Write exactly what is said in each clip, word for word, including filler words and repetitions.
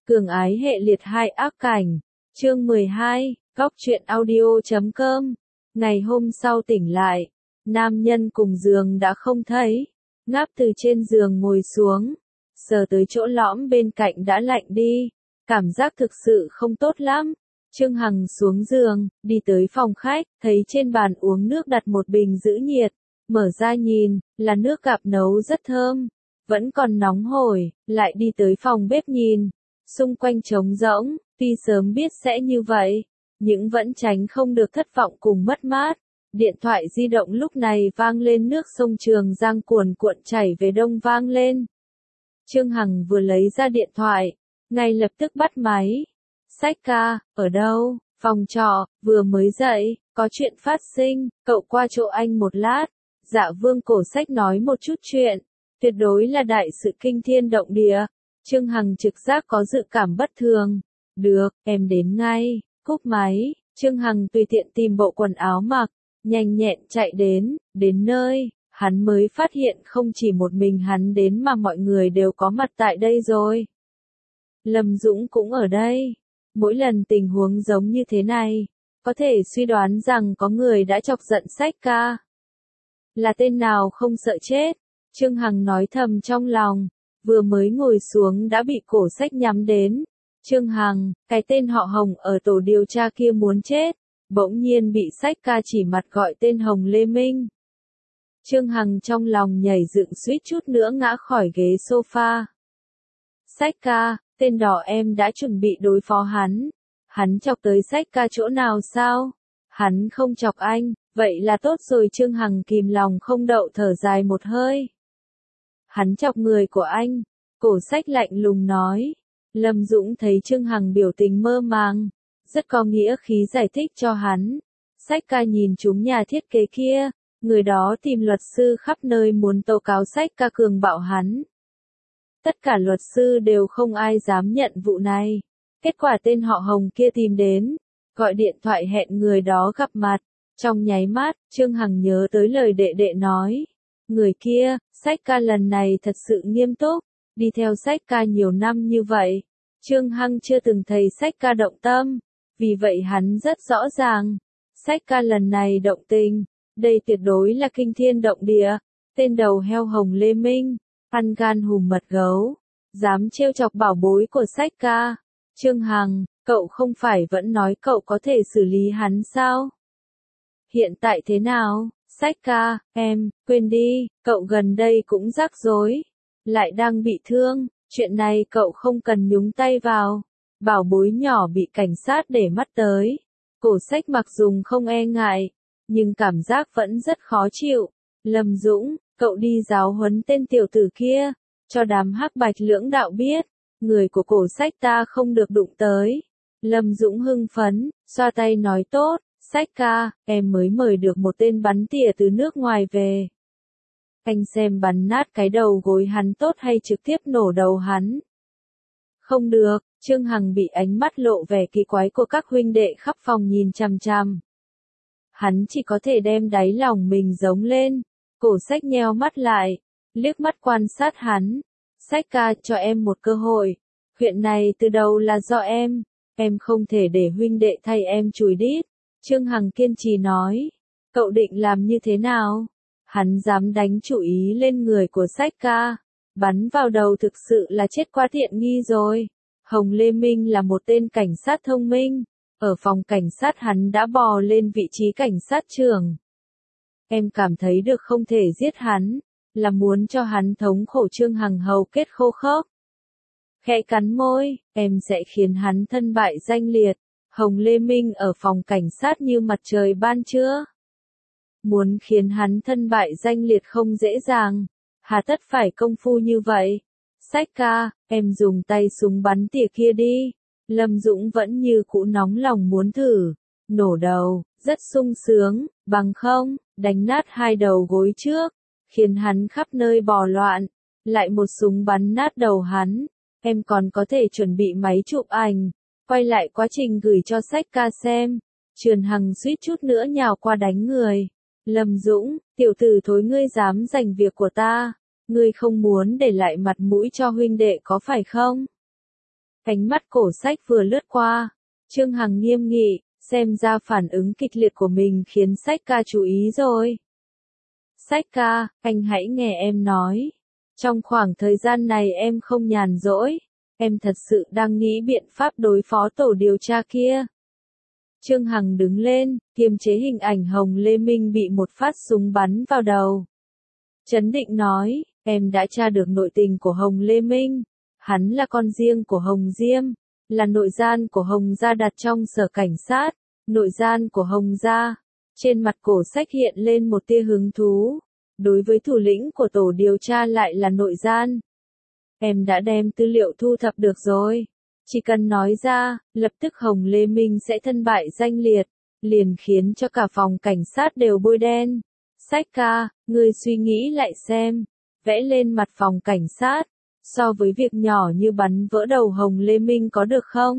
Cường ái hệ liệt hai ác cảnh. Chương mười hai, Góc truyện audio chấm com. Ngày hôm sau tỉnh lại, nam nhân cùng giường đã không thấy. Ngáp từ trên giường ngồi xuống, sờ tới chỗ lõm bên cạnh đã lạnh đi, cảm giác thực sự không tốt lắm. Trương Hằng xuống giường, đi tới phòng khách, thấy trên bàn uống nước đặt một bình giữ nhiệt, mở ra nhìn, là nước gạo nấu rất thơm, vẫn còn nóng hổi, lại đi tới phòng bếp nhìn, xung quanh trống rỗng, tuy sớm biết sẽ như vậy, nhưng vẫn tránh không được thất vọng cùng mất mát. Điện thoại di động lúc này vang lên, nước sông Trường Giang cuồn cuộn chảy về đông vang lên. Trương Hằng vừa lấy ra điện thoại, ngay lập tức bắt máy. Sách ca, ở đâu? Phòng trọ, vừa mới dậy, có chuyện phát sinh, cậu qua chỗ anh một lát. Dạ Vương Cổ Sách nói một chút chuyện, tuyệt đối là đại sự kinh thiên động địa. Trương Hằng trực giác có dự cảm bất thường. Được, em đến ngay. Cúp máy, Trương Hằng tùy tiện tìm bộ quần áo mặc, nhanh nhẹn chạy đến, đến nơi, hắn mới phát hiện không chỉ một mình hắn đến mà mọi người đều có mặt tại đây rồi. Lâm Dũng cũng ở đây. Mỗi lần tình huống giống như thế này, có thể suy đoán rằng có người đã chọc giận Sách ca. Là tên nào không sợ chết? Trương Hằng nói thầm trong lòng, vừa mới ngồi xuống đã bị Cổ Sách nhắm đến. Trương Hằng, cái tên họ Hồng ở tổ điều tra kia muốn chết, bỗng nhiên bị Sách ca chỉ mặt gọi tên Hồng Lê Minh. Trương Hằng trong lòng nhảy dựng suýt chút nữa ngã khỏi ghế sofa. Sách ca, tên đỏ em đã chuẩn bị đối phó hắn. Hắn chọc tới Sách ca chỗ nào sao? Hắn không chọc anh, vậy là tốt rồi. Trương Hằng kìm lòng không đậu thở dài một hơi. Hắn chọc người của anh. Cổ Sách lạnh lùng nói. Lâm Dũng thấy Trương Hằng biểu tình mơ màng, rất có nghĩa khí giải thích cho hắn. Sách ca nhìn chúng nhà thiết kế kia, người đó tìm luật sư khắp nơi muốn tố cáo Sách ca cường bạo hắn. Tất cả luật sư đều không ai dám nhận vụ này. Kết quả tên họ Hồng kia tìm đến, gọi điện thoại hẹn người đó gặp mặt. Trong nháy mắt, Trương Hằng nhớ tới lời đệ đệ nói. Người kia, Sách ca lần này thật sự nghiêm túc, đi theo Sách ca nhiều năm như vậy. Trương Hằng chưa từng thấy Sách ca động tâm, vì vậy hắn rất rõ ràng. Sách ca lần này động tình, đây tuyệt đối là kinh thiên động địa. Tên đầu heo Hồng Lê Minh, ăn gan hùm mật gấu, dám trêu chọc bảo bối của Sách ca. Trương Hằng, cậu không phải vẫn nói cậu có thể xử lý hắn sao? Hiện tại thế nào? Sách ca, em, quên đi, cậu gần đây cũng rắc rối, lại đang bị thương, chuyện này cậu không cần nhúng tay vào. Bảo bối nhỏ bị cảnh sát để mắt tới. Cổ Sách mặc dùng không e ngại, nhưng cảm giác vẫn rất khó chịu. Lâm Dũng, cậu đi giáo huấn tên tiểu tử kia, cho đám hắc bạch lưỡng đạo biết, người của Cổ Sách ta không được đụng tới. Lâm Dũng hưng phấn, xoa tay nói tốt. Sách ca, em mới mời được một tên bắn tỉa từ nước ngoài về. Anh xem bắn nát cái đầu gối hắn tốt hay trực tiếp nổ đầu hắn. Không được, Trương Hằng bị ánh mắt lộ vẻ kỳ quái của các huynh đệ khắp phòng nhìn chằm chằm. Hắn chỉ có thể đem đáy lòng mình giống lên. Cổ Sách nheo mắt lại, liếc mắt quan sát hắn. Sách ca, cho em một cơ hội. Chuyện này từ đầu là do em, em không thể để huynh đệ thay em chùi đít. Trương Hằng kiên trì nói. Cậu định làm như thế nào? Hắn dám đánh chủ ý lên người của Sách ca. Bắn vào đầu thực sự là chết quá tiện nghi rồi. Hồng Lê Minh là một tên cảnh sát thông minh. Ở phòng cảnh sát hắn đã bò lên vị trí cảnh sát trưởng. Em cảm thấy được không thể giết hắn, là muốn cho hắn thống khổ. Trương Hằng hầu kết khô khốc. Khẽ cắn môi, em sẽ khiến hắn thân bại danh liệt. Hồng Lê Minh ở phòng cảnh sát như mặt trời ban trưa. Muốn khiến hắn thân bại danh liệt không dễ dàng. Hà tất phải công phu như vậy. Sách ca, em dùng tay súng bắn tỉa kia đi. Lâm Dũng vẫn như cũ nóng lòng muốn thử. Nổ đầu, rất sung sướng, bằng không, đánh nát hai đầu gối trước, khiến hắn khắp nơi bò loạn. Lại một súng bắn nát đầu hắn. Em còn có thể chuẩn bị máy chụp ảnh, quay lại quá trình gửi cho Sách ca xem. Trương Hằng suýt chút nữa nhào qua đánh người. Lâm Dũng, tiểu tử thối, ngươi dám giành việc của ta, ngươi không muốn để lại mặt mũi cho huynh đệ có phải không? Ánh mắt Cổ Sách vừa lướt qua, Trương Hằng nghiêm nghị, xem ra phản ứng kịch liệt của mình khiến Sách ca chú ý rồi. Sách ca, anh hãy nghe em nói. Trong khoảng thời gian này em không nhàn rỗi, em thật sự đang nghĩ biện pháp đối phó tổ điều tra kia. Trương Hằng đứng lên, kiềm chế hình ảnh Hồng Lê Minh bị một phát súng bắn vào đầu. Trấn định nói, em đã tra được nội tình của Hồng Lê Minh. Hắn là con riêng của Hồng Diêm, là nội gian của Hồng gia đặt trong sở cảnh sát, nội gian của Hồng gia. Trên mặt Cổ Sách hiện lên một tia hứng thú. Đối với thủ lĩnh của tổ điều tra lại là nội gian. Em đã đem tư liệu thu thập được rồi. Chỉ cần nói ra, lập tức Hồng Lê Minh sẽ thân bại danh liệt, liền khiến cho cả phòng cảnh sát đều bôi đen. Sách ca, ngươi suy nghĩ lại xem, vẽ lên mặt phòng cảnh sát, so với việc nhỏ như bắn vỡ đầu Hồng Lê Minh có được không?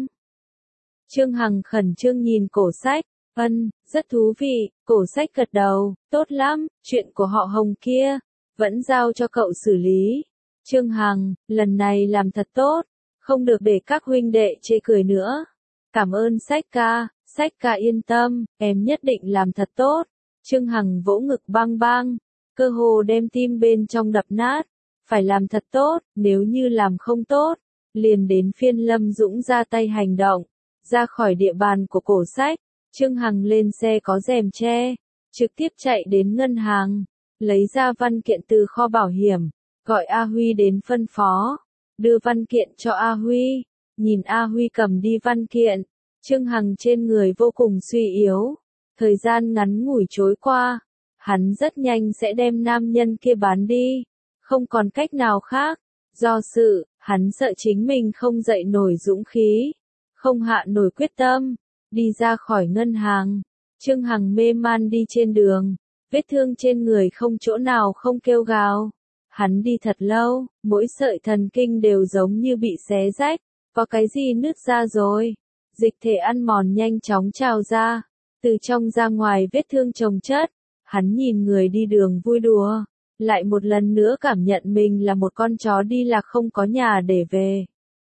Trương Hằng khẩn trương nhìn Cổ Sách, ân, rất thú vị, Cổ Sách gật đầu, tốt lắm, chuyện của họ Hồng kia, vẫn giao cho cậu xử lý. Trương Hằng, lần này làm thật tốt, không được để các huynh đệ chê cười nữa. Cảm ơn Sách ca, Sách ca yên tâm, em nhất định làm thật tốt. Trương Hằng vỗ ngực bang bang, cơ hồ đem tim bên trong đập nát. Phải làm thật tốt, nếu như làm không tốt, liền đến phiên Lâm Dũng ra tay hành động. Ra khỏi địa bàn của Cổ Sách, Trương Hằng lên xe có rèm che, trực tiếp chạy đến ngân hàng, lấy ra văn kiện từ kho bảo hiểm, gọi A Huy đến phân phó, đưa văn kiện cho A Huy. Nhìn A Huy cầm đi văn kiện, Trương Hằng trên người vô cùng suy yếu. Thời gian ngắn ngủi trôi qua, hắn rất nhanh sẽ đem nam nhân kia bán đi. Không còn cách nào khác. Do sự, hắn sợ chính mình không dậy nổi dũng khí, không hạ nổi quyết tâm, đi ra khỏi ngân hàng. Trương Hằng mê man đi trên đường, vết thương trên người không chỗ nào không kêu gào. Hắn đi thật lâu, mỗi sợi thần kinh đều giống như bị xé rách, có cái gì nứt ra rồi. Dịch thể ăn mòn nhanh chóng trào ra, từ trong ra ngoài vết thương chồng chất. Hắn nhìn người đi đường vui đùa, lại một lần nữa cảm nhận mình là một con chó đi lạc không có nhà để về.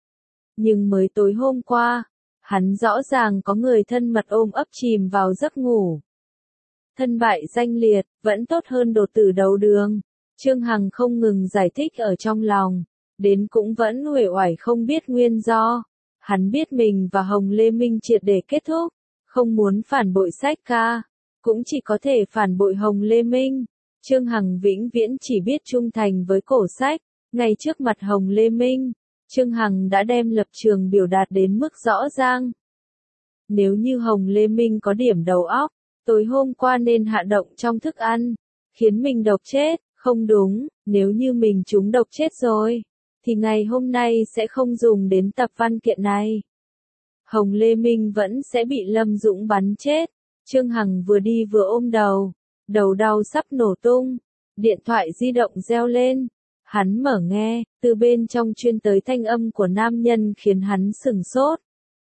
Nhưng mới tối hôm qua, hắn rõ ràng có người thân mật ôm ấp chìm vào giấc ngủ. Thân bại danh liệt, vẫn tốt hơn đột tử đầu đường. Trương Hằng không ngừng giải thích ở trong lòng, đến cũng vẫn uể oải không biết nguyên do. Hắn biết mình và Hồng Lê Minh triệt để kết thúc, không muốn phản bội Sách ca, cũng chỉ có thể phản bội Hồng Lê Minh. Trương Hằng vĩnh viễn chỉ biết trung thành với Cổ Sách. Ngay trước mặt Hồng Lê Minh, Trương Hằng đã đem lập trường biểu đạt đến mức rõ ràng. Nếu như Hồng Lê Minh có điểm đầu óc, tối hôm qua nên hạ độc trong thức ăn, khiến mình độc chết. Không đúng, nếu như mình trúng độc chết rồi, thì ngày hôm nay sẽ không dùng đến tập văn kiện này. Hồng Lê Minh vẫn sẽ bị Lâm Dũng bắn chết. Trương Hằng vừa đi vừa ôm đầu, đầu đau sắp nổ tung. Điện thoại di động reo lên, hắn mở nghe, từ bên trong truyền tới thanh âm của nam nhân khiến hắn sửng sốt.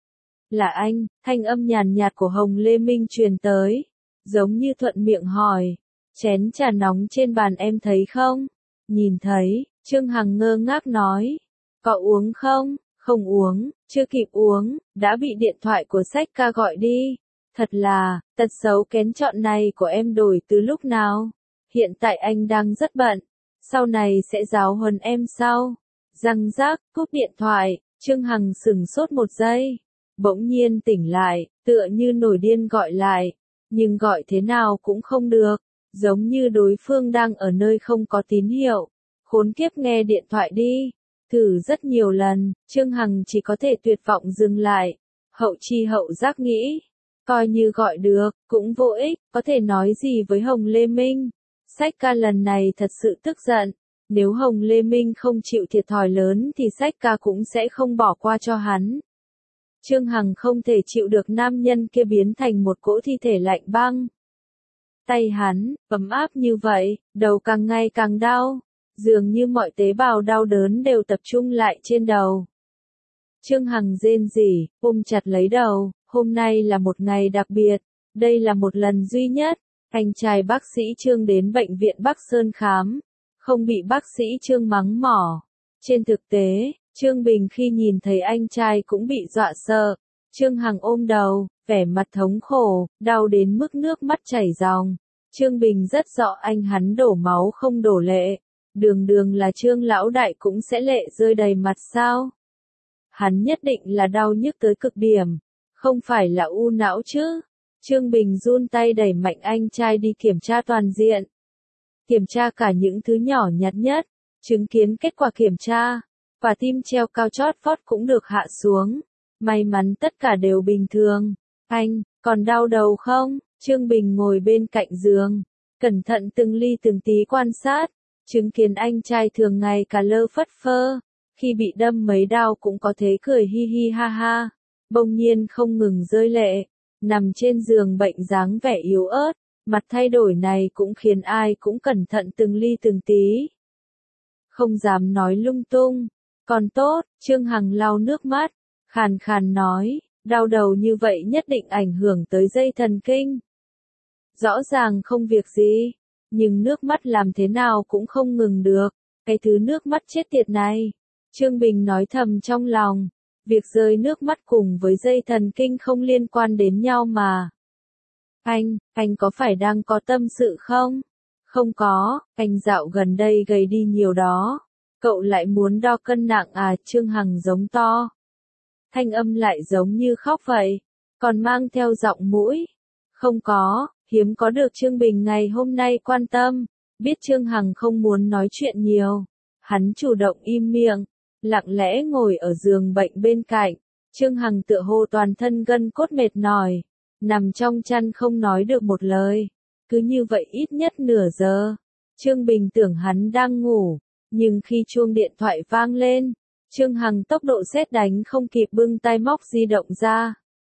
Là anh, thanh âm nhàn nhạt của Hồng Lê Minh truyền tới, giống như thuận miệng hỏi, chén trà nóng trên bàn em thấy không? Nhìn thấy, Trương Hằng ngơ ngác nói, có uống không? Không uống, chưa kịp uống, đã bị điện thoại của Sách ca gọi đi. Thật là, tật xấu kén chọn này của em đổi từ lúc nào? Hiện tại anh đang rất bận, sau này sẽ giáo huấn em sau. Răng rác, cúp điện thoại, Trương Hằng sửng sốt một giây. Bỗng nhiên tỉnh lại, tựa như nổi điên gọi lại, nhưng gọi thế nào cũng không được, giống như đối phương đang ở nơi không có tín hiệu. Khốn kiếp, nghe điện thoại đi. Thử rất nhiều lần, Trương Hằng chỉ có thể tuyệt vọng dừng lại. Hậu chi hậu giác nghĩ, coi như gọi được, cũng vô ích, có thể nói gì với Hồng Lê Minh. Sách ca lần này thật sự tức giận, nếu Hồng Lê Minh không chịu thiệt thòi lớn thì Sách ca cũng sẽ không bỏ qua cho hắn. Trương Hằng không thể chịu được nam nhân kia biến thành một cỗ thi thể lạnh băng. Tay hắn, ấm áp như vậy, đầu càng ngày càng đau, dường như mọi tế bào đau đớn đều tập trung lại trên đầu. Trương Hằng rên rỉ, ôm chặt lấy đầu, hôm nay là một ngày đặc biệt, đây là một lần duy nhất, anh trai bác sĩ Trương đến bệnh viện Bắc Sơn khám, không bị bác sĩ Trương mắng mỏ. Trên thực tế, Trương Bình khi nhìn thấy anh trai cũng bị dọa sợ. Trương Hằng ôm đầu, vẻ mặt thống khổ, đau đến mức nước mắt chảy ròng. Trương Bình rất rõ anh hắn đổ máu không đổ lệ. Đường đường là Trương lão đại cũng sẽ lệ rơi đầy mặt sao? Hắn nhất định là đau nhức tới cực điểm, không phải là u não chứ. Trương Bình run tay đẩy mạnh anh trai đi kiểm tra toàn diện. Kiểm tra cả những thứ nhỏ nhặt nhất, chứng kiến kết quả kiểm tra, và tim treo cao chót vót cũng được hạ xuống. May mắn tất cả đều bình thường. Anh, còn đau đầu không? Trương Bình ngồi bên cạnh giường, cẩn thận từng ly từng tí quan sát, chứng kiến anh trai thường ngày cả lơ phất phơ, khi bị đâm mấy đao cũng có thế cười hi hi ha ha, bỗng nhiên không ngừng rơi lệ, nằm trên giường bệnh dáng vẻ yếu ớt, mặt thay đổi này cũng khiến ai cũng cẩn thận từng ly từng tí. Không dám nói lung tung, còn tốt, Trương Hằng lau nước mắt, khàn khàn nói, đau đầu như vậy nhất định ảnh hưởng tới dây thần kinh. Rõ ràng không việc gì, nhưng nước mắt làm thế nào cũng không ngừng được, cái thứ nước mắt chết tiệt này. Trương Bình nói thầm trong lòng, việc rơi nước mắt cùng với dây thần kinh không liên quan đến nhau mà. Anh, anh có phải đang có tâm sự không? Không có, anh dạo gần đây gầy đi nhiều đó. Cậu lại muốn đo cân nặng à? Trương Hằng giống to. Thanh âm lại giống như khóc vậy, còn mang theo giọng mũi. Không có, hiếm có được Trương Bình ngày hôm nay quan tâm, biết Trương Hằng không muốn nói chuyện nhiều. Hắn chủ động im miệng, lặng lẽ ngồi ở giường bệnh bên cạnh. Trương Hằng tựa hồ toàn thân gân cốt mệt mỏi, nằm trong chăn không nói được một lời. Cứ như vậy ít nhất nửa giờ. Trương Bình tưởng hắn đang ngủ, nhưng khi chuông điện thoại vang lên, Trương Hằng tốc độ sét đánh không kịp bưng tay móc di động ra.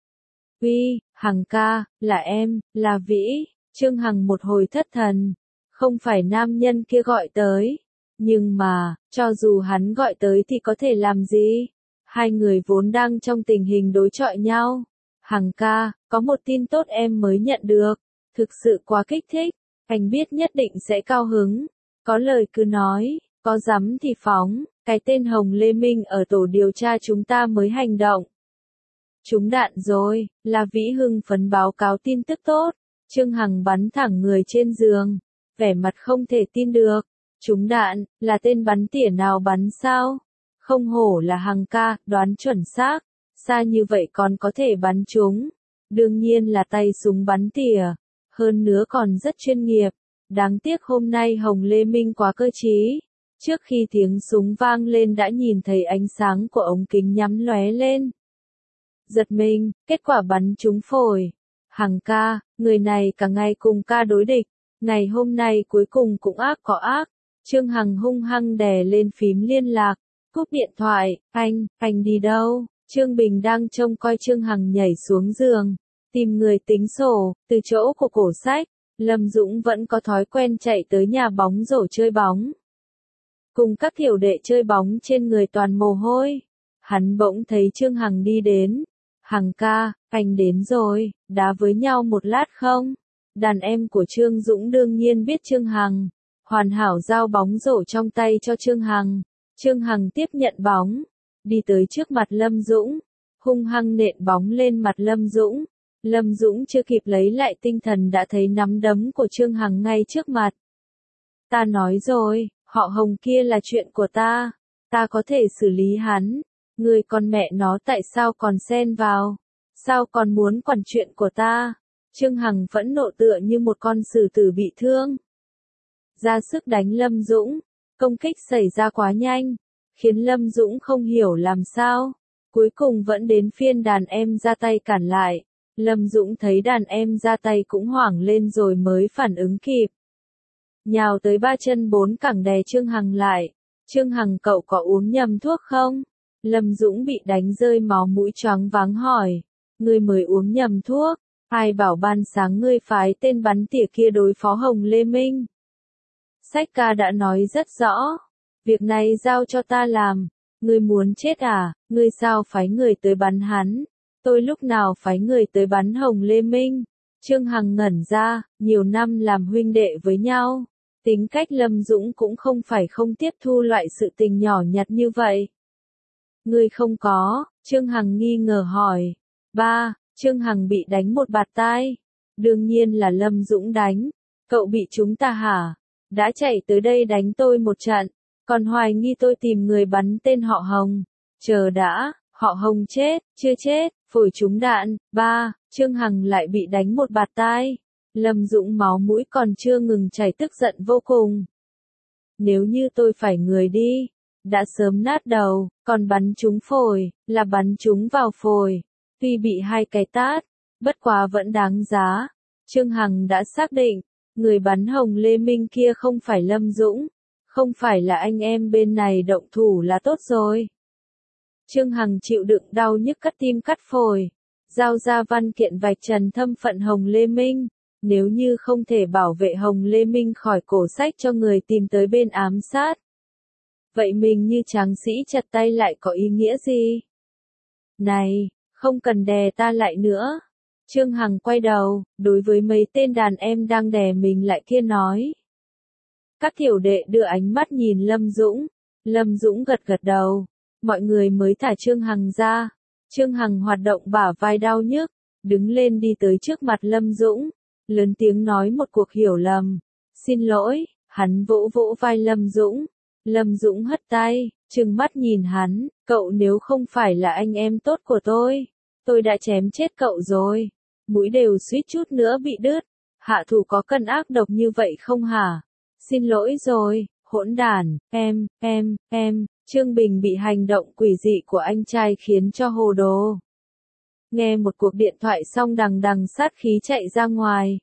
Uy, Hằng ca, là em, là Vĩ. Trương Hằng một hồi thất thần, không phải nam nhân kia gọi tới. Nhưng mà, cho dù hắn gọi tới thì có thể làm gì? Hai người vốn đang trong tình hình đối chọi nhau. Hằng ca, có một tin tốt em mới nhận được. Thực sự quá kích thích. Anh biết nhất định sẽ cao hứng. Có lời cứ nói, có dám thì phóng. Cái tên Hồng Lê Minh ở tổ điều tra chúng ta mới hành động. Trúng đạn rồi, là Vĩ hưng phấn báo cáo tin tức tốt. Trương Hằng bắn thẳng người trên giường, vẻ mặt không thể tin được. Trúng đạn, là tên bắn tỉa nào bắn sao? Không hổ là Hằng ca, đoán chuẩn xác. Xa như vậy còn có thể bắn trúng. Đương nhiên là tay súng bắn tỉa. Hơn nữa còn rất chuyên nghiệp. Đáng tiếc hôm nay Hồng Lê Minh quá cơ trí. Trước khi tiếng súng vang lên đã nhìn thấy ánh sáng của ống kính nhắm lóe lên. Giật mình, kết quả bắn trúng phổi. Hằng ca, người này cả ngày cùng ca đối địch. Ngày hôm nay cuối cùng cũng ác có ác. Trương Hằng hung hăng đè lên phím liên lạc. Cúp điện thoại, anh, anh đi đâu? Trương Bình đang trông coi Trương Hằng nhảy xuống giường. Tìm người tính sổ, từ chỗ của cổ sách. Lâm Dũng vẫn có thói quen chạy tới nhà bóng rổ chơi bóng. Cùng các tiểu đệ chơi bóng trên người toàn mồ hôi. Hắn bỗng thấy Trương Hằng đi đến. Hằng ca, anh đến rồi, đá với nhau một lát không? Đàn em của Trương Dũng đương nhiên biết Trương Hằng. Hoàn hảo giao bóng rổ trong tay cho Trương Hằng. Trương Hằng tiếp nhận bóng. Đi tới trước mặt Lâm Dũng. Hung hăng nện bóng lên mặt Lâm Dũng. Lâm Dũng chưa kịp lấy lại tinh thần đã thấy nắm đấm của Trương Hằng ngay trước mặt. Ta nói rồi, họ Hồng kia là chuyện của ta. Ta có thể xử lý hắn. Người con mẹ nó tại sao còn xen vào? Sao còn muốn quản chuyện của ta? Trương Hằng phẫn nộ tựa như một con sử tử bị thương. Ra sức đánh Lâm Dũng. Công kích xảy ra quá nhanh. Khiến Lâm Dũng không hiểu làm sao. Cuối cùng vẫn đến phiên đàn em ra tay cản lại. Lâm Dũng thấy đàn em ra tay cũng hoảng lên rồi mới phản ứng kịp. Nhào tới ba chân bốn cẳng đè Trương Hằng lại. Trương Hằng cậu có uống nhầm thuốc không? Lâm Dũng bị đánh rơi máu mũi choáng váng hỏi. Ngươi mới uống nhầm thuốc. Ai bảo ban sáng ngươi phái tên bắn tỉa kia đối phó Hồng Lê Minh? Sách ca đã nói rất rõ. Việc này giao cho ta làm. Ngươi muốn chết à? Ngươi sao phái người tới bắn hắn? Tôi lúc nào phái người tới bắn Hồng Lê Minh? Trương Hằng ngẩn ra, nhiều năm làm huynh đệ với nhau. Tính cách Lâm Dũng cũng không phải không tiếp thu loại sự tình nhỏ nhặt như vậy. Ngươi không có, Trương Hằng nghi ngờ hỏi. Ba, Trương Hằng bị đánh một bạt tai. Đương nhiên là Lâm Dũng đánh. Cậu bị chúng ta hả? Đã chạy tới đây đánh tôi một trận, còn hoài nghi tôi tìm người bắn tên họ Hồng. Chờ đã, họ Hồng chết, chưa chết, phổi trúng đạn. Ba, Trương Hằng lại bị đánh một bạt tai. Lâm Dũng máu mũi còn chưa ngừng chảy, tức giận vô cùng. Nếu như tôi phải người đi, đã sớm nát đầu, còn bắn trúng phổi, là bắn trúng vào phổi. Tuy bị hai cái tát, bất quá vẫn đáng giá. Trương Hằng đã xác định, người bắn Hồng Lê Minh kia không phải Lâm Dũng, không phải là anh em bên này động thủ là tốt rồi. Trương Hằng chịu đựng đau nhức cắt tim cắt phổi, giao ra văn kiện vạch trần thân phận Hồng Lê Minh. Nếu như không thể bảo vệ Hồng Lê Minh khỏi cổ sách cho người tìm tới bên ám sát, vậy mình như tráng sĩ chặt tay lại có ý nghĩa gì? Này, không cần đè ta lại nữa. Trương Hằng quay đầu, đối với mấy tên đàn em đang đè mình lại kia nói. Các tiểu đệ đưa ánh mắt nhìn Lâm Dũng. Lâm Dũng gật gật đầu. Mọi người mới thả Trương Hằng ra. Trương Hằng hoạt động bả vai đau nhức, đứng lên đi tới trước mặt Lâm Dũng, lớn tiếng nói một cuộc hiểu lầm. Xin lỗi, hắn vỗ vỗ vai Lâm Dũng. Lâm Dũng hất tay, trừng mắt nhìn hắn, cậu nếu không phải là anh em tốt của tôi, tôi đã chém chết cậu rồi. Mũi đều suýt chút nữa bị đứt. Hạ thủ có cần ác độc như vậy không hả? Xin lỗi rồi, hỗn đản, em, em, em. Trương Bình bị hành động quỷ dị của anh trai khiến cho hồ đồ. Nghe một cuộc điện thoại xong đằng đằng sát khí chạy ra ngoài.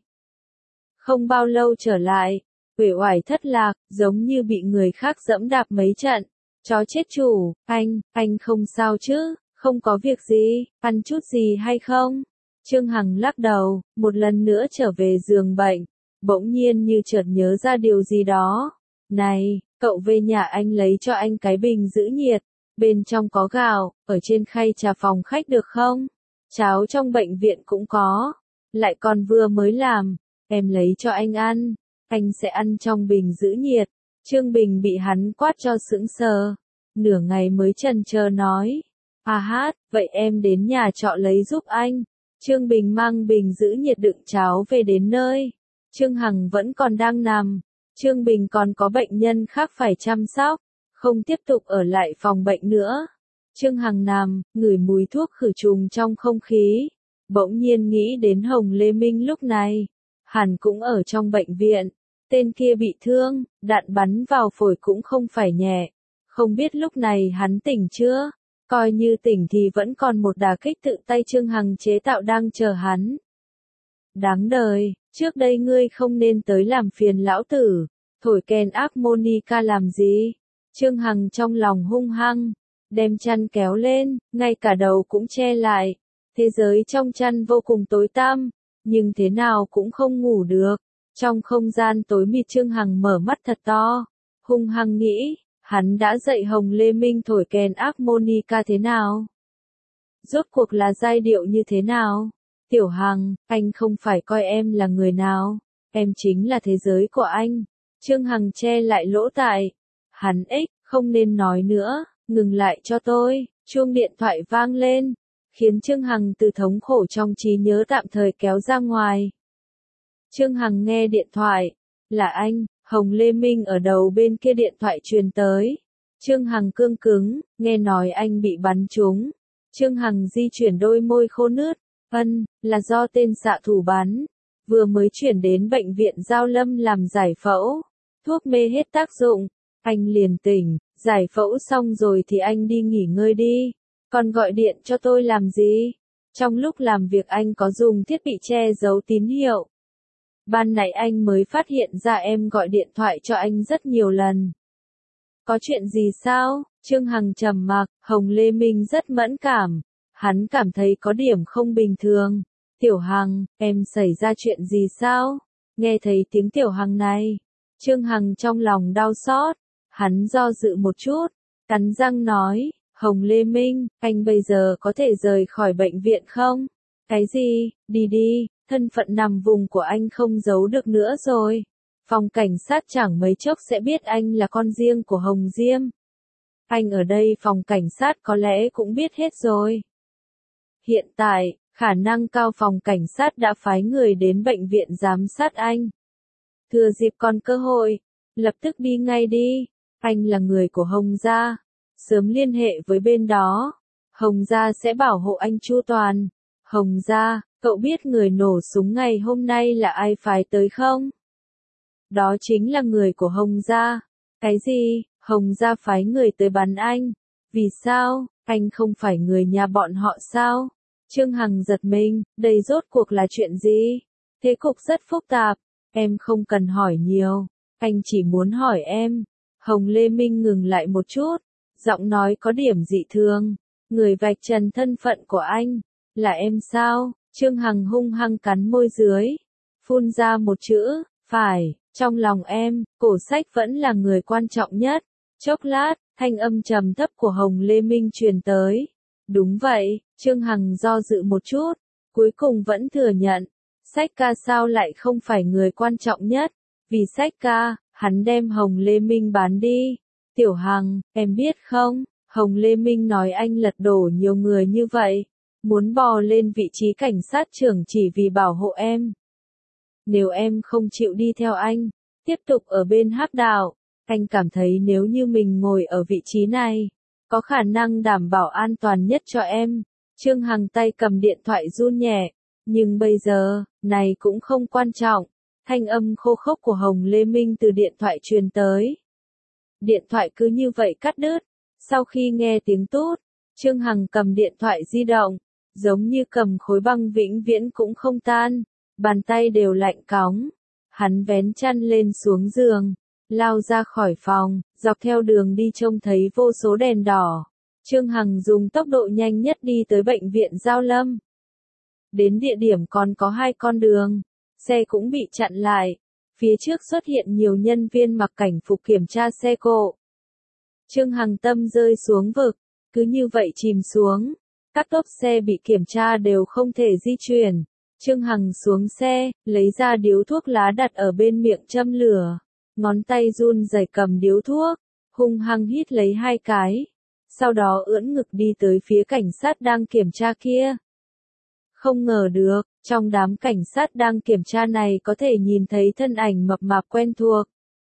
Không bao lâu trở lại, uể oải thất lạc, giống như bị người khác dẫm đạp mấy trận. Chó chết chủ, anh, anh không sao chứ, không có việc gì, ăn chút gì hay không? Trương Hằng lắc đầu, một lần nữa trở về giường bệnh, bỗng nhiên như chợt nhớ ra điều gì đó. Này, cậu về nhà anh lấy cho anh cái bình giữ nhiệt, bên trong có gạo, ở trên khay trà phòng khách được không? Cháo trong bệnh viện cũng có, lại còn vừa mới làm, em lấy cho anh ăn, anh sẽ ăn trong bình giữ nhiệt. Trương Bình bị hắn quát cho sững sờ, nửa ngày mới chần chờ nói, à hát, vậy em đến nhà trọ lấy giúp anh. Trương Bình mang bình giữ nhiệt đựng cháo về đến nơi. Trương Hằng vẫn còn đang nằm. Trương Bình còn có bệnh nhân khác phải chăm sóc, không tiếp tục ở lại phòng bệnh nữa. Trương Hằng nằm, ngửi mùi thuốc khử trùng trong không khí. Bỗng nhiên nghĩ đến Hồng Lê Minh lúc này. Hẳn cũng ở trong bệnh viện. Tên kia bị thương, đạn bắn vào phổi cũng không phải nhẹ. Không biết lúc này hắn tỉnh chưa? Coi như tỉnh thì vẫn còn một đả kích tự tay Trương Hằng chế tạo đang chờ hắn. Đáng đời, trước đây ngươi không nên tới làm phiền lão tử, thổi kèn harmonica làm gì? Trương Hằng trong lòng hung hăng, đem chăn kéo lên, ngay cả đầu cũng che lại. Thế giới trong chăn vô cùng tối tăm, nhưng thế nào cũng không ngủ được. Trong không gian tối mịt Trương Hằng mở mắt thật to, hung hăng nghĩ. Hắn đã dạy Hồng Lê Minh thổi kèn harmonica thế nào? Rốt cuộc là giai điệu như thế nào? Tiểu Hằng, anh không phải coi em là người nào, em chính là thế giới của anh. Trương Hằng che lại lỗ tai. Hắn ích, không nên nói nữa, ngừng lại cho tôi. Chuông điện thoại vang lên, khiến Trương Hằng từ thống khổ trong trí nhớ tạm thời kéo ra ngoài. Trương Hằng nghe điện thoại, là anh. Hồng Lê Minh ở đầu bên kia điện thoại truyền tới. Trương Hằng cương cứng, nghe nói anh bị bắn trúng. Trương Hằng di chuyển đôi môi khô nướt. Ân, là do tên xạ thủ bắn. Vừa mới chuyển đến bệnh viện Giao Lâm làm giải phẫu. Thuốc mê hết tác dụng. Anh liền tỉnh, giải phẫu xong rồi thì anh đi nghỉ ngơi đi. Còn gọi điện cho tôi làm gì? Trong lúc làm việc anh có dùng thiết bị che giấu tín hiệu. Ban nãy anh mới phát hiện ra em gọi điện thoại cho anh rất nhiều lần. Có chuyện gì sao? Trương Hằng trầm mặc, Hồng Lê Minh rất mẫn cảm. Hắn cảm thấy có điểm không bình thường. Tiểu Hằng, em xảy ra chuyện gì sao? Nghe thấy tiếng Tiểu Hằng này, Trương Hằng trong lòng đau xót. Hắn do dự một chút, cắn răng nói, Hồng Lê Minh, anh bây giờ có thể rời khỏi bệnh viện không? Cái gì? Đi đi. Thân phận nằm vùng của anh không giấu được nữa rồi. Phòng cảnh sát chẳng mấy chốc sẽ biết anh là con riêng của Hồng Diêm. Anh ở đây phòng cảnh sát có lẽ cũng biết hết rồi. Hiện tại, khả năng cao phòng cảnh sát đã phái người đến bệnh viện giám sát anh. Thừa dịp còn cơ hội, lập tức đi ngay đi. Anh là người của Hồng gia, sớm liên hệ với bên đó. Hồng gia sẽ bảo hộ anh chu toàn. Hồng gia, cậu biết người nổ súng ngày hôm nay là ai phái tới không? Đó chính là người của Hồng gia. Cái gì? Hồng gia phái người tới bắn anh? Vì sao? Anh không phải người nhà bọn họ sao? Trương Hằng giật mình, đây rốt cuộc là chuyện gì? Thế cục rất phức tạp, em không cần hỏi nhiều, anh chỉ muốn hỏi em. Hồng Lê Minh ngừng lại một chút, giọng nói có điểm dị thường. Người vạch trần thân phận của anh, là em sao? Trương Hằng hung hăng cắn môi dưới, phun ra một chữ, phải, trong lòng em, Cổ Sách vẫn là người quan trọng nhất. Chốc lát, thanh âm trầm thấp của Hồng Lê Minh truyền tới. Đúng vậy, Trương Hằng do dự một chút, cuối cùng vẫn thừa nhận. Sách ca sao lại không phải người quan trọng nhất? Vì Sách ca, hắn đem Hồng Lê Minh bán đi. Tiểu Hằng, em biết không, Hồng Lê Minh nói anh lật đổ nhiều người như vậy, muốn bò lên vị trí cảnh sát trưởng chỉ vì bảo hộ em. Nếu em không chịu đi theo anh, tiếp tục ở bên Hắc Đạo, anh cảm thấy nếu như mình ngồi ở vị trí này, có khả năng đảm bảo an toàn nhất cho em. Trương Hằng tay cầm điện thoại run nhẹ, nhưng bây giờ, này cũng không quan trọng. Thanh âm khô khốc của Hồng Lê Minh từ điện thoại truyền tới. Điện thoại cứ như vậy cắt đứt. Sau khi nghe tiếng tút, Trương Hằng cầm điện thoại di động, giống như cầm khối băng vĩnh viễn cũng không tan, bàn tay đều lạnh cóng. Hắn vén chăn lên xuống giường, lao ra khỏi phòng, dọc theo đường đi trông thấy vô số đèn đỏ. Trương Hằng dùng tốc độ nhanh nhất đi tới bệnh viện Giao Lâm. Đến địa điểm còn có hai con đường, xe cũng bị chặn lại. Phía trước xuất hiện nhiều nhân viên mặc cảnh phục kiểm tra xe cộ. Trương Hằng tâm rơi xuống vực, cứ như vậy chìm xuống. Các tốp xe bị kiểm tra đều không thể di chuyển. Trương Hằng xuống xe, lấy ra điếu thuốc lá đặt ở bên miệng châm lửa. Ngón tay run rẩy cầm điếu thuốc, hung hăng hít lấy hai cái. Sau đó ưỡn ngực đi tới phía cảnh sát đang kiểm tra kia. Không ngờ được, trong đám cảnh sát đang kiểm tra này có thể nhìn thấy thân ảnh mập mạp quen thuộc.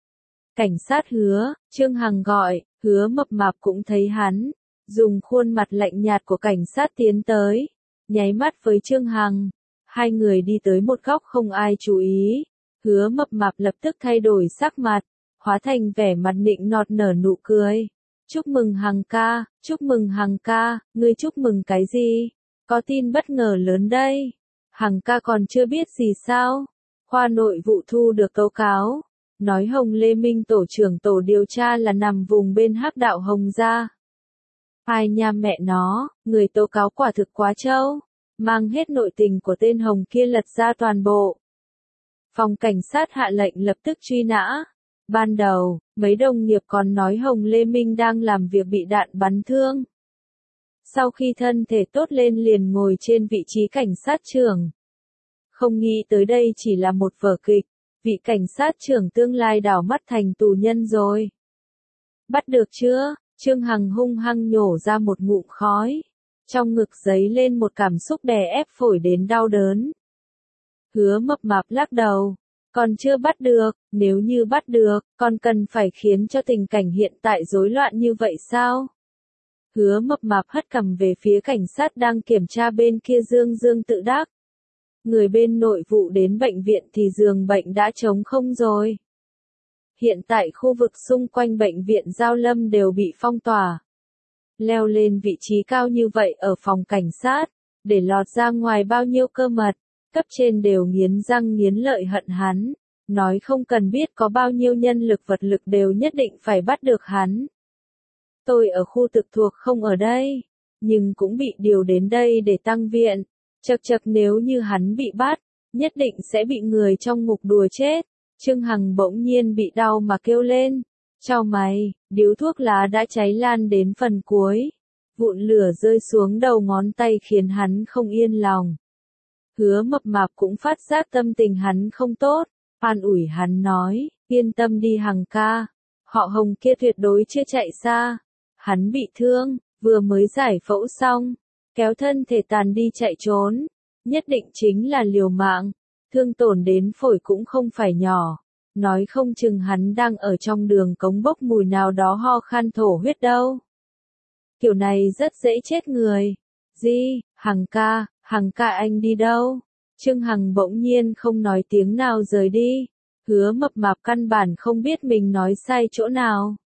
Cảnh sát Hứa, Trương Hằng gọi, Hứa mập mạp cũng thấy hắn, dùng khuôn mặt lạnh nhạt của cảnh sát tiến tới, nháy mắt với Trương Hằng. Hai người đi tới một góc không ai chú ý, Hứa mập mạp lập tức thay đổi sắc mặt, hóa thành vẻ mặt nịnh nọt nở nụ cười. Chúc mừng Hằng ca, chúc mừng Hằng ca, ngươi chúc mừng cái gì? Có tin bất ngờ lớn đây. Hằng ca còn chưa biết gì sao? Khoa nội vụ thu được tố cáo, nói Hồng Lê Minh tổ trưởng tổ điều tra là nằm vùng bên Hắc Đạo Hồng gia. Ai nha mẹ nó, người tố cáo quả thực quá trâu, mang hết nội tình của tên Hồng kia lật ra toàn bộ. Phòng cảnh sát hạ lệnh lập tức truy nã. Ban đầu, mấy đồng nghiệp còn nói Hồng Lê Minh đang làm việc bị đạn bắn thương. Sau khi thân thể tốt lên liền ngồi trên vị trí cảnh sát trưởng. Không nghĩ tới đây chỉ là một vở kịch, vị cảnh sát trưởng tương lai đảo mắt thành tù nhân rồi. Bắt được chưa? Trương Hằng hung hăng nhổ ra một ngụm khói. Trong ngực dấy lên một cảm xúc đè ép phổi đến đau đớn. Hứa mập mạp lắc đầu. Còn chưa bắt được, nếu như bắt được, còn cần phải khiến cho tình cảnh hiện tại rối loạn như vậy sao? Hứa mập mạp hất cằm về phía cảnh sát đang kiểm tra bên kia dương dương tự đắc. Người bên nội vụ đến bệnh viện thì giường bệnh đã trống không rồi. Hiện tại khu vực xung quanh bệnh viện Giao Lâm đều bị phong tỏa. Leo lên vị trí cao như vậy ở phòng cảnh sát, để lọt ra ngoài bao nhiêu cơ mật, cấp trên đều nghiến răng nghiến lợi hận hắn, nói không cần biết có bao nhiêu nhân lực vật lực đều nhất định phải bắt được hắn. Tôi ở khu trực thuộc không ở đây, nhưng cũng bị điều đến đây để tăng viện, chật chật nếu như hắn bị bắt, nhất định sẽ bị người trong ngục đùa chết. Trương Hằng bỗng nhiên bị đau mà kêu lên, chao mày, điếu thuốc lá đã cháy lan đến phần cuối, vụn lửa rơi xuống đầu ngón tay khiến hắn không yên lòng. Hứa mập mạp cũng phát giác tâm tình hắn không tốt, an ủi hắn nói, yên tâm đi Hằng ca, họ Hồng kia tuyệt đối chưa chạy xa. Hắn bị thương, vừa mới giải phẫu xong, kéo thân thể tàn đi chạy trốn, nhất định chính là liều mạng, thương tổn đến phổi cũng không phải nhỏ, nói không chừng hắn đang ở trong đường cống bốc mùi nào đó ho khan thổ huyết đâu. Kiểu này rất dễ chết người. Di, Hằng ca, Hằng ca anh đi đâu? Trương Hằng bỗng nhiên không nói tiếng nào rời đi, Hứa Mập Mạp căn bản không biết mình nói sai chỗ nào.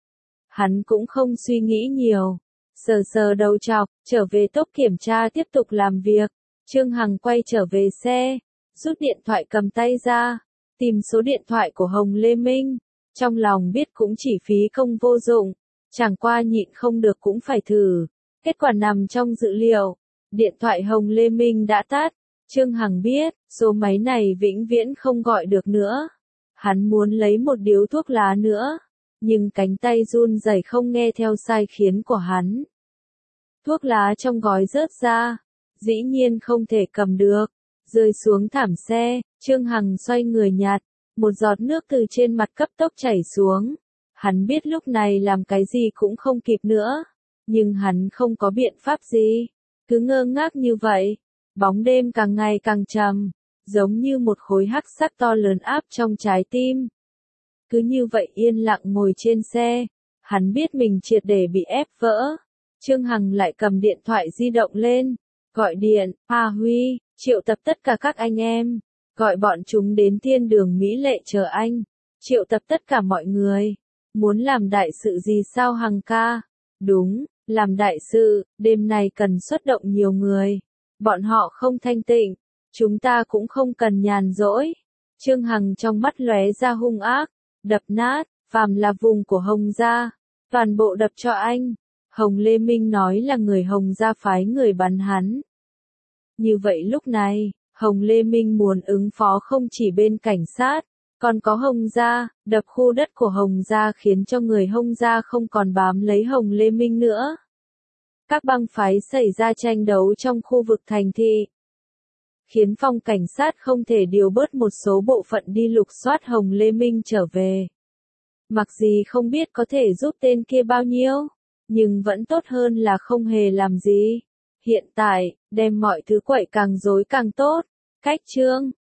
Hắn cũng không suy nghĩ nhiều, sờ sờ đầu chọc, trở về tốc kiểm tra tiếp tục làm việc. Trương Hằng quay trở về xe, rút điện thoại cầm tay ra, tìm số điện thoại của Hồng Lê Minh, trong lòng biết cũng chỉ phí công vô dụng, chẳng qua nhịn không được cũng phải thử. Kết quả nằm trong dự liệu, điện thoại Hồng Lê Minh đã tắt. Trương Hằng biết, số máy này vĩnh viễn không gọi được nữa. Hắn muốn lấy một điếu thuốc lá nữa, nhưng cánh tay run rẩy không nghe theo sai khiến của hắn. Thuốc lá trong gói rớt ra, dĩ nhiên không thể cầm được, rơi xuống thảm xe. Trương Hằng xoay người nhặt, một giọt nước từ trên mặt cấp tốc chảy xuống. Hắn biết lúc này làm cái gì cũng không kịp nữa, nhưng hắn không có biện pháp gì, cứ ngơ ngác như vậy. Bóng đêm càng ngày càng trầm, giống như một khối hắc sắt to lớn áp trong trái tim. Cứ như vậy yên lặng ngồi trên xe, hắn biết mình triệt để bị ép vỡ. Trương Hằng lại cầm điện thoại di động lên, gọi điện, A Huy, triệu tập tất cả các anh em, gọi bọn chúng đến thiên đường Mỹ Lệ chờ anh, triệu tập tất cả mọi người, muốn làm đại sự gì sao Hằng ca? Đúng, làm đại sự, đêm này cần xuất động nhiều người. Bọn họ không thanh tịnh, chúng ta cũng không cần nhàn rỗi. Trương Hằng trong mắt lóe ra hung ác, đập nát, phàm là vùng của Hồng gia, toàn bộ đập cho anh. Hồng Lê Minh nói là người Hồng gia phái người bắn hắn. Như vậy lúc này, Hồng Lê Minh muốn ứng phó không chỉ bên cảnh sát, còn có Hồng gia, đập khu đất của Hồng gia khiến cho người Hồng gia không còn bám lấy Hồng Lê Minh nữa. Các bang phái xảy ra tranh đấu trong khu vực thành thị, khiến phòng cảnh sát không thể điều bớt một số bộ phận đi lục soát Hồng Lê Minh trở về. Mặc gì không biết có thể giúp tên kia bao nhiêu, nhưng vẫn tốt hơn là không hề làm gì. Hiện tại, đem mọi thứ quậy càng rối càng tốt. Cách chương